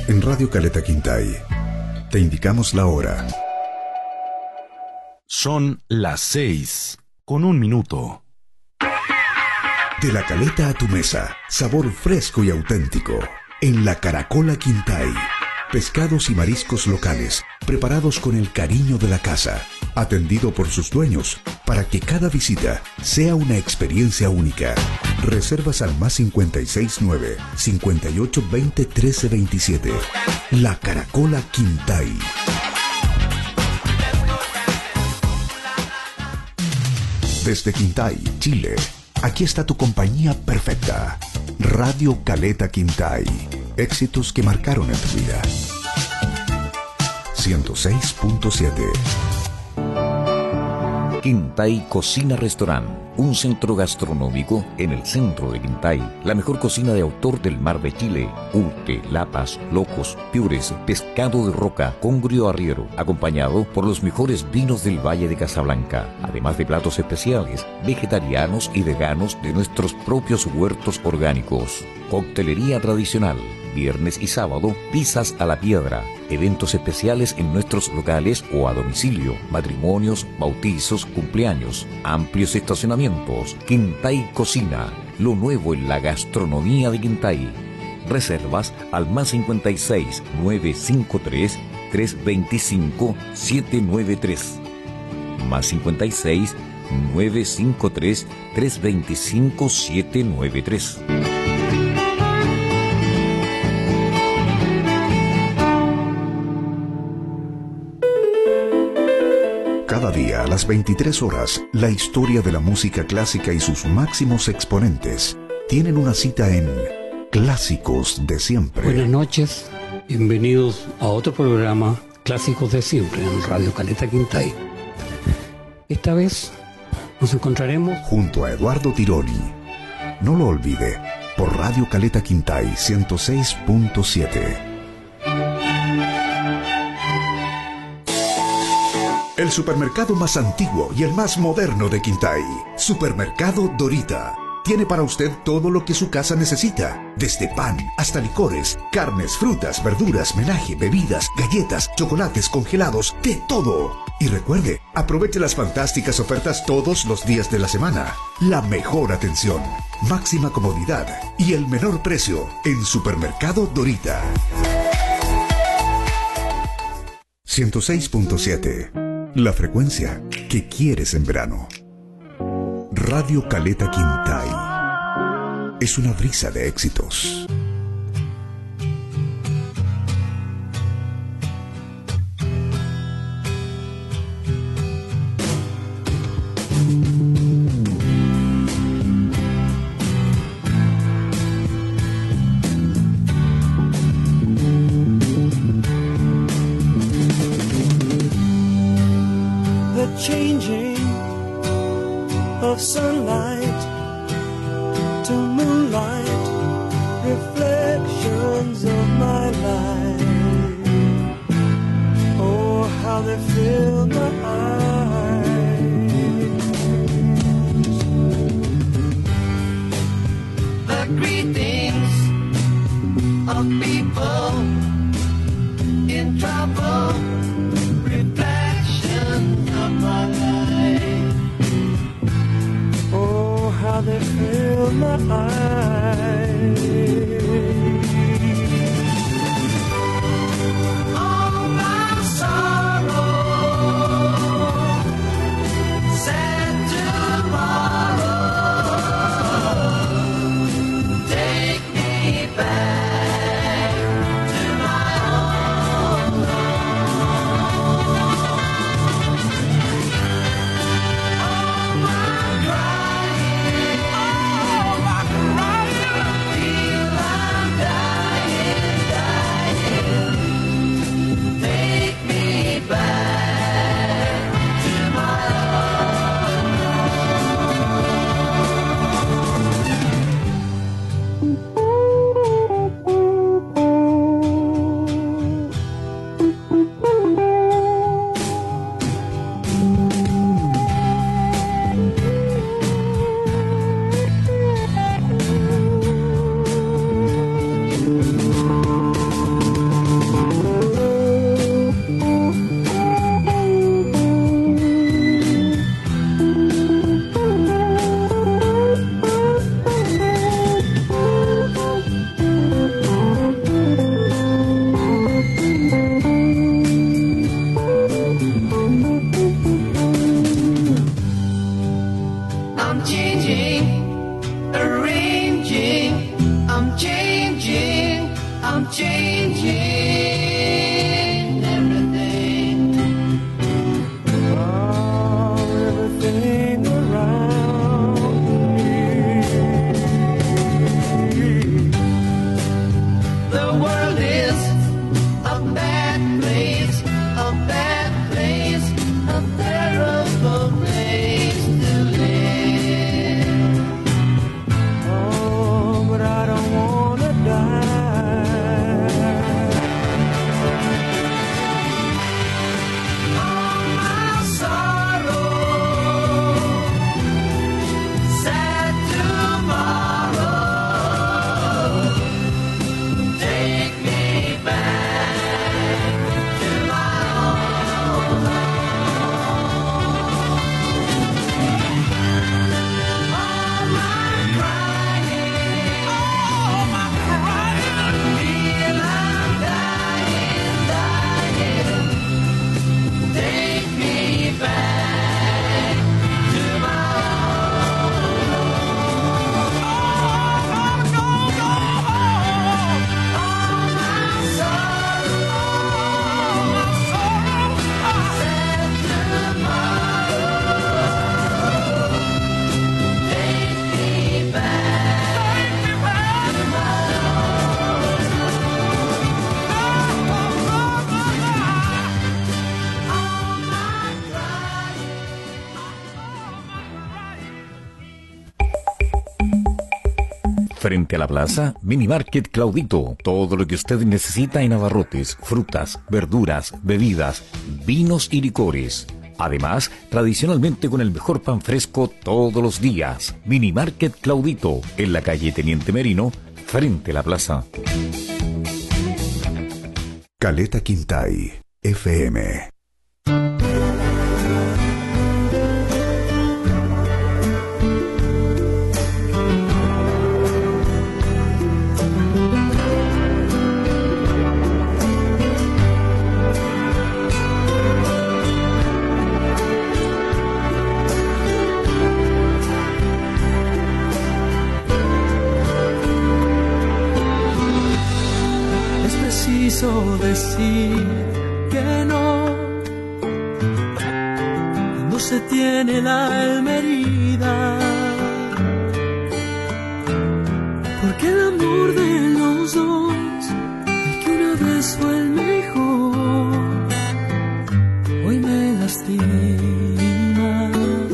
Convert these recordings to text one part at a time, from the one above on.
En Radio Caleta Quintay te indicamos la hora. Son las 6:01. De la Caleta a tu mesa, sabor fresco y auténtico. En la Caracola Quintay, pescados y mariscos locales, preparados con el cariño de la casa, atendido por sus dueños, para que cada visita sea una experiencia única. Reservas al más 569 5820 1327. La Caracola Quintay. Desde Quintay, Chile, aquí está tu compañía perfecta. Radio Caleta Quintay. Éxitos que marcaron en tu vida. 106.7. Quintay Cocina Restaurant, un centro gastronómico en el centro de Quintay. La mejor cocina de autor del mar de Chile. Ulte, lapas, locos, piures, pescado de roca, congrio arriero, acompañado por los mejores vinos del Valle de Casablanca, además de platos especiales, vegetarianos y veganos de nuestros propios huertos orgánicos. Coctelería tradicional. Viernes y sábado, pizzas a la piedra, eventos especiales en nuestros locales o a domicilio, matrimonios, bautizos, cumpleaños, amplios estacionamientos. Quintay Cocina, lo nuevo en la gastronomía de Quintay. Reservas al más 56 953 325 793. Más 56 953 325 793. Cada día a las 23 horas, la historia de la música clásica y sus máximos exponentes tienen una cita en Clásicos de Siempre. Buenas noches, bienvenidos a otro programa Clásicos de Siempre en Radio Caleta Quintay. Esta vez nos encontraremos junto a Eduardo Tironi. No lo olvide, por Radio Caleta Quintay 106.7. El supermercado más antiguo y el más moderno de Quintay, Supermercado Dorita, tiene para usted todo lo que su casa necesita, desde pan hasta licores, carnes, frutas, verduras, menaje, bebidas, galletas, chocolates congelados, de todo. Y recuerde, aproveche las fantásticas ofertas todos los días de la semana. La mejor atención, máxima comodidad y el menor precio en Supermercado Dorita. 106.7. La frecuencia que quieres en verano. Radio Caleta Quintay. Es una brisa de éxitos. Changing of sunlight to moonlight, reflections of my life. Oh, how they fill my eyes. The greetings of people in trouble, reflections of my life. Oh, how they fill my eyes. All my sorrow, sad tomorrow, take me back to my own home. All my crying, changing everything. Oh, everything around me. The world is a bad place, a bad place, a terrible place to live. Oh, but I don't wanna die. All my sorrow, sad tomorrow, take me back to my own home. All my crying, all my crying, I feel I'm dying, dying. Take me back to my own home. Go, go, go home. All my sorrow, sad tomorrow, take me back to my own Frente a la plaza, Mini Market Claudito. Todo lo que usted necesita en abarrotes, frutas, verduras, bebidas, vinos y licores. Además, tradicionalmente con el mejor pan fresco todos los días. Mini Market Claudito, en la calle Teniente Merino, frente a la plaza. Caleta Quintay, FM. Es preciso decir que no cuando se tiene la alma herida, porque el amor de los dos, el que una vez fue el mejor, hoy me lastima.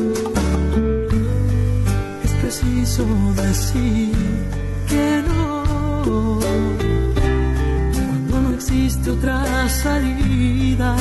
Es preciso decir que no cuando no existe otra salida,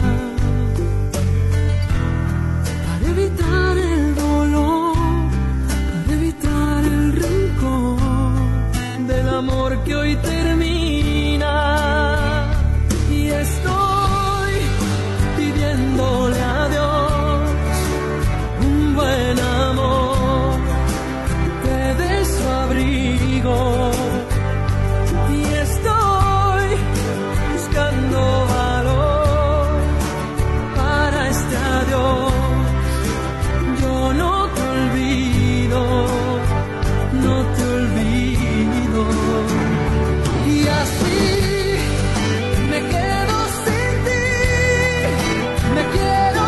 para evitar el dolor, para evitar el rencor del amor que hoy termina. Y estoy pidiéndole a Dios un buen amor que te dé su abrigo. Y estoy buscando valor para este adiós. Yo no te olvido, no te olvido. Y así me quedo sin ti, me quiero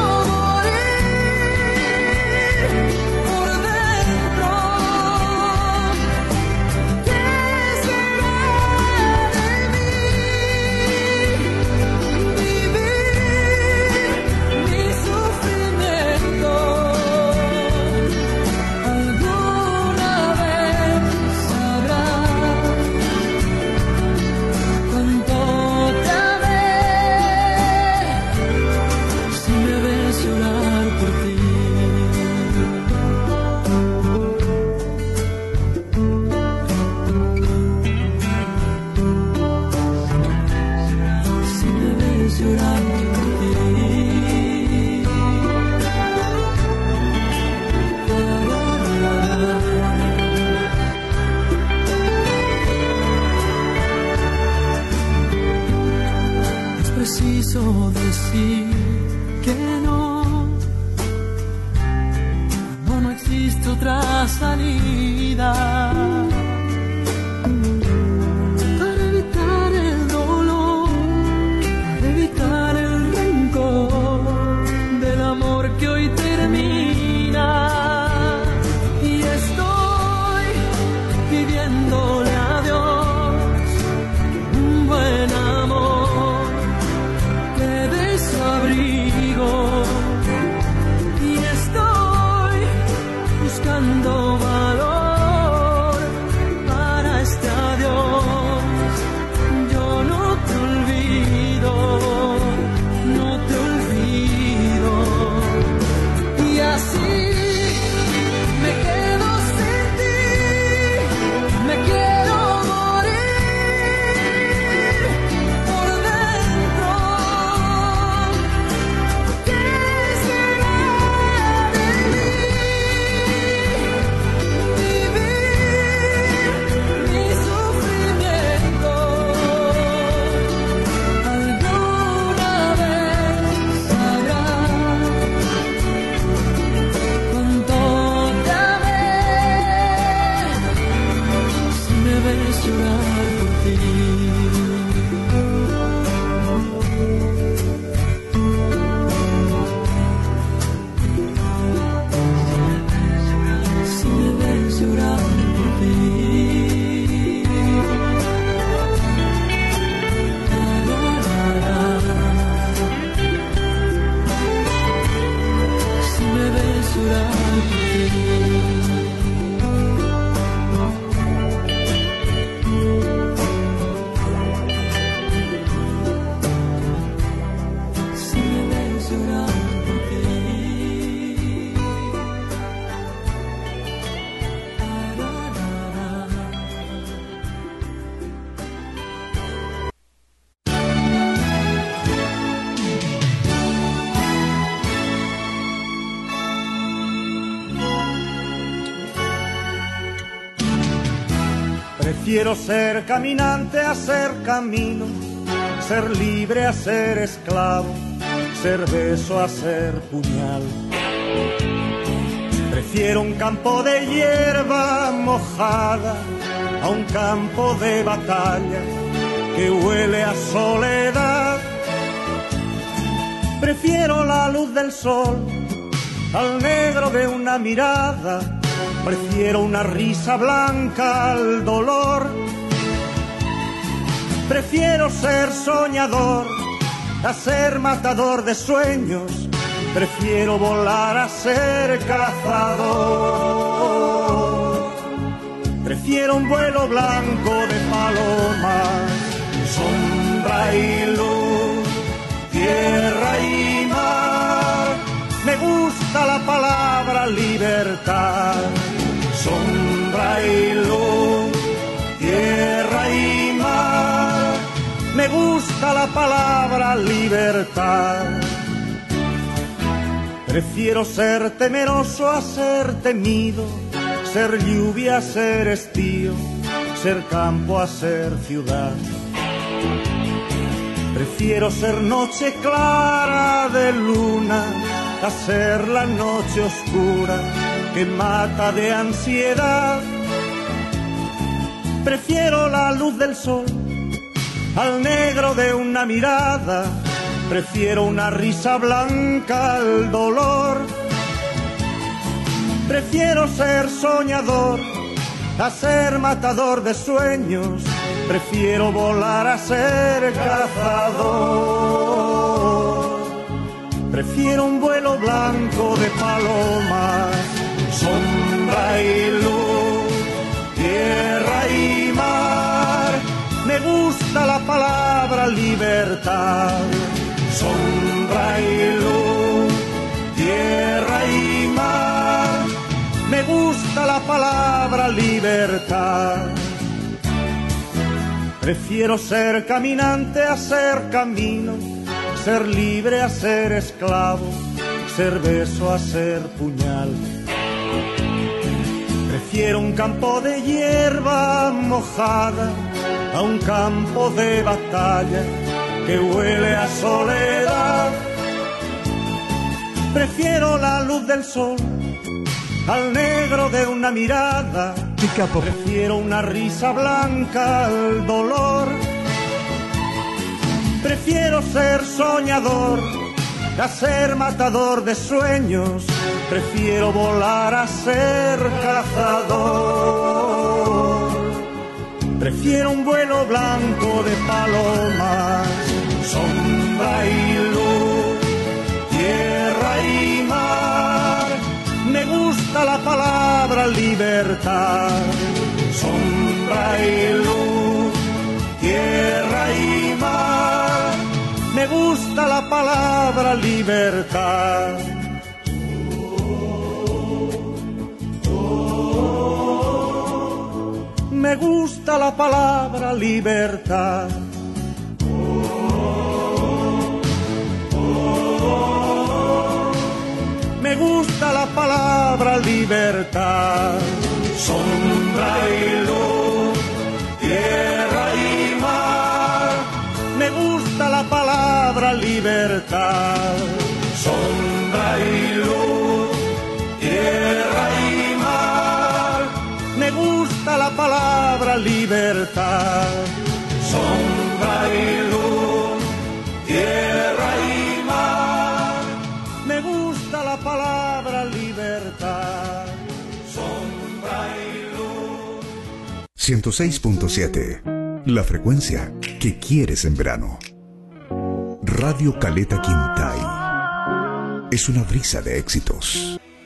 morir por dentro. ¿Qué será de mí? Vivir mi sufrimiento. Alguna vez sabrás cuánto te amé, si me ves llorar por ti. Si me ves llorar por ti. Es preciso decir que no, cuando no existe otra salida, para evitar el Prefiero ser caminante a ser camino, ser libre a ser esclavo, ser beso a ser puñal. Prefiero un campo de hierba mojada a un campo de batalla que huele a soledad. Prefiero la luz del sol al negro de una mirada. Prefiero una risa blanca al dolor. Prefiero ser soñador a ser matador de sueños. Prefiero volar a ser cazador. Prefiero un vuelo blanco de palomas, sombra y luz, tierra y mar. Me gusta la palabra libertad, sombra y luz, tierra y mar. Me gusta la palabra libertad. Prefiero ser temeroso a ser temido, ser lluvia a ser estío, ser campo a ser ciudad. Prefiero ser noche clara de luna a ser la noche oscura que mata de ansiedad. Prefiero la luz del sol al negro de una mirada. Prefiero una risa blanca al dolor. Prefiero ser soñador a ser matador de sueños. Prefiero volar a ser cazador. Prefiero un vuelo blanco de palomas, sombra y luz, tierra y mar. Me gusta la palabra libertad, sombra y luz, tierra y mar. Me gusta la palabra libertad. Prefiero ser caminante a ser camino, ser libre a ser esclavo, ser beso a ser puñal. Prefiero un campo de hierba mojada a un campo de batalla que huele a soledad. Prefiero la luz del sol al negro de una mirada. Prefiero una risa blanca al dolor. Prefiero ser soñador a ser matador de sueños. Prefiero volar a ser cazador. Prefiero un vuelo blanco de palomas, sombra y luz, tierra y mar. Me gusta la palabra libertad, sombra y luz, tierra y mar. Me gusta la palabra libertad. Me gusta la palabra libertad. Me gusta la palabra libertad. Sombra y luz, tierra y mar. Me gusta la palabra libertad. Sombra y luz, tierra y mar. Me gusta la palabra libertad. Sombra y luz, tierra y mar. Me gusta la palabra libertad. Sombra y luz. 106.7. La frecuencia que quieres en verano. Radio Caleta Quintay. Es una brisa de éxitos.